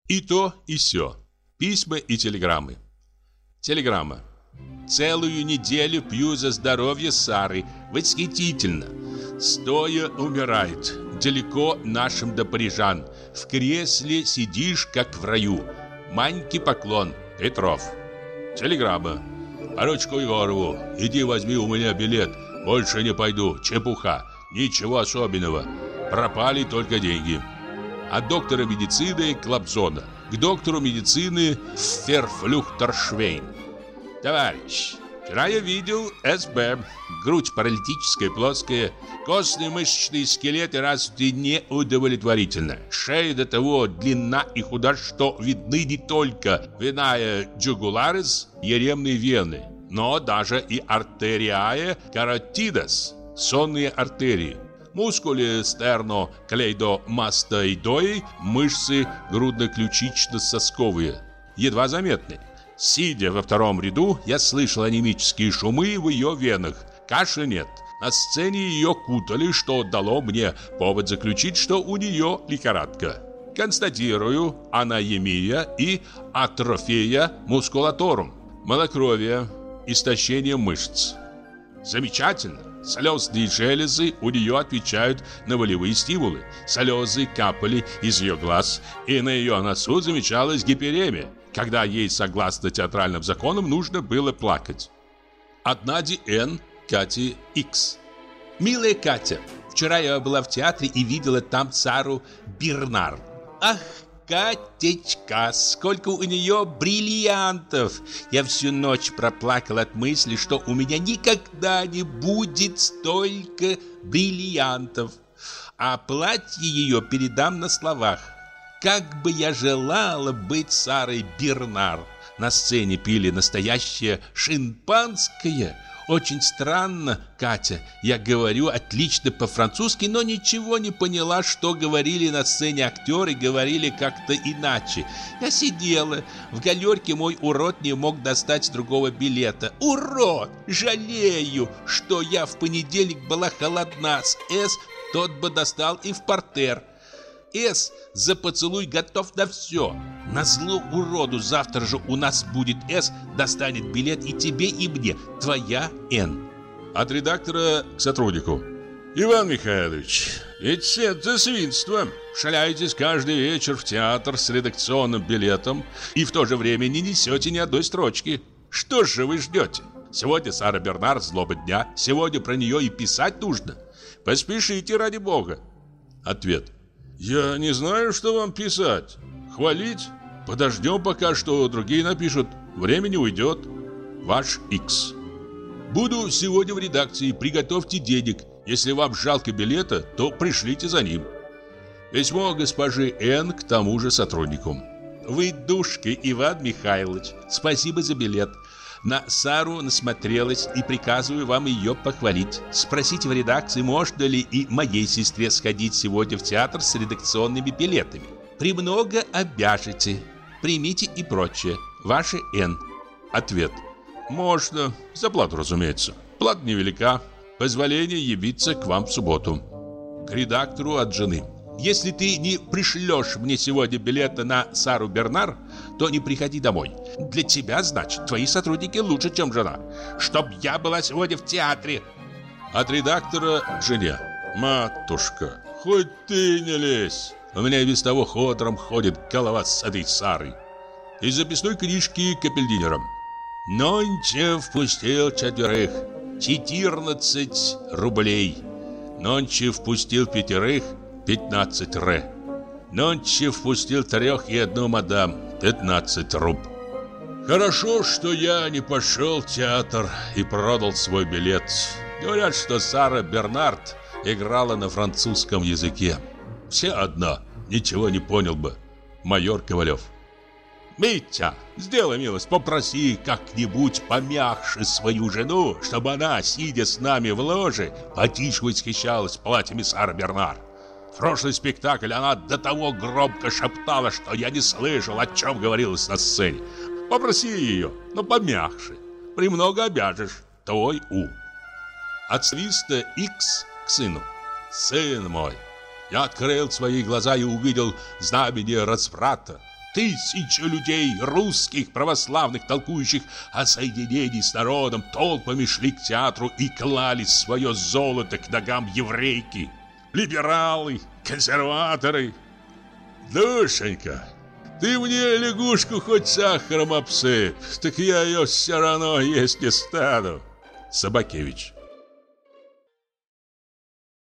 И то, и сё. Письма и телеграммы. Телеграмма. Целую неделю пью за здоровье Сары. Восхитительно. Стоя умирает. Далеко нашим до парижан. В кресле сидишь, как в раю. Маньке поклон. Петров. Телеграмма. Поручику Егорову. Иди возьми у меня билет. Больше не пойду. Чепуха. Ничего особенного. Пропали только деньги. От доктора медицины Клапзона к доктору медицины Ферфлюхтершвейн. Товарищ, вчера я видел СБ. Грудь паралитическая, плоская, костные мышечные скелеты развиты неудовлетворительно. Шея до того длинна и худа, что видны не только веная джугуларис, еремные вены, но даже и артериае каротидас, сонные артерии. Мускули стерно-клейдомастоидои, мышцы грудно-ключично-сосковые, едва заметны. Сидя во втором ряду, я слышал анемические шумы в ее венах. Кашля нет. На сцене ее кутали, что дало мне повод заключить, что у нее лихорадка. Констатирую анаемия и атрофия мускулаторум, малокровие, истощение мышц. Замечательно. Слезные железы у нее отвечают на волевые стимулы. Слезы капали из ее глаз, и на ее носу замечалась гиперемия, когда ей, согласно театральным законам, нужно было плакать. От Нади Н. Кати Х. Милая Катя, вчера я была в театре и видела там Сару Бернар. Ах, Катечка, сколько у нее бриллиантов! Я всю ночь проплакал от мысли, что у меня никогда не будет столько бриллиантов. А платье ее передам на словах. Как бы я желала быть Сарой Бернар. На сцене пили настоящее шампанское. Очень странно, Катя. Я говорю отлично по-французски, но ничего не поняла, что говорили на сцене актеры, говорили как-то иначе. Я сидела. В галерке мой урод не мог достать другого билета. Урод! Жалею, что я в понедельник была холодна с С, тот бы достал и в партер. С за поцелуй готов на все. Назло уроду, завтра же у нас будет С, достанет билет и тебе, и мне. Твоя Н. От редактора к сотруднику. Иван Михайлович, ведь это свинство. Шаляетесь каждый вечер в театр с редакционным билетом и в то же время не несете ни одной строчки. Что же вы ждете? Сегодня Сара Бернар, злоба дня. Сегодня про нее и писать нужно. Поспешите, ради бога. Ответ. Я не знаю, что вам писать. Хвалить? Подождем пока, что другие напишут. Времени уйдет. Ваш Х. Буду сегодня в редакции. Приготовьте денег. Если вам жалко билета, то пришлите за ним. Письмо госпожи Н. к тому же сотруднику. Вы душка, Иван Михайлович. Спасибо за билет. На Сару насмотрелась и приказываю вам ее похвалить. Спросите в редакции, можно ли и моей сестре сходить сегодня в театр с редакционными билетами. Премного обяжете. Примите и прочее. Ваша Н. Ответ. Можно. За плату, разумеется. Плата невелика. Позволение явиться к вам в субботу. К редактору от жены. Если ты не пришлешь мне сегодня билета на Сару Бернар, то не приходи домой. Для тебя, значит, твои сотрудники лучше, чем жена. Чтоб я была сегодня в театре. От редактора к жене. Матушка, хоть ты не лезь. У меня и без того ходором ходит голова с этой Сарой. Из записной книжки Капельдинера. Нонче впустил 4. 14 рублей. Нонче впустил 5. 15 ре. Нонче впустил 3 и 1 мадам. 15 руб. Хорошо, что я не пошел в театр и продал свой билет. Говорят, что Сара Бернард играла на французском языке. Все одно, ничего не понял бы. Майор Ковалев. Митя, сделай милость, попроси как-нибудь помягче свою жену, чтобы она, сидя с нами в ложе, потише восхищалась платьями Сары Бернар. В прошлый спектакль она до того громко шептала, что я не слышал, о чем говорилось на сцене. Попроси ее, но помягче. Премного обяжешь. Твой У. От свиста Х к сыну. Сын мой, я открыл свои глаза и увидел знамение разврата. Тысячи людей, русских, православных, толкующих о соединении с народом, толпами шли к театру и клали свое золото к ногам еврейки. Либералы, консерваторы. Душенька, ты мне лягушку хоть сахаром обсыпь, так я ее все равно есть не стану. Собакевич.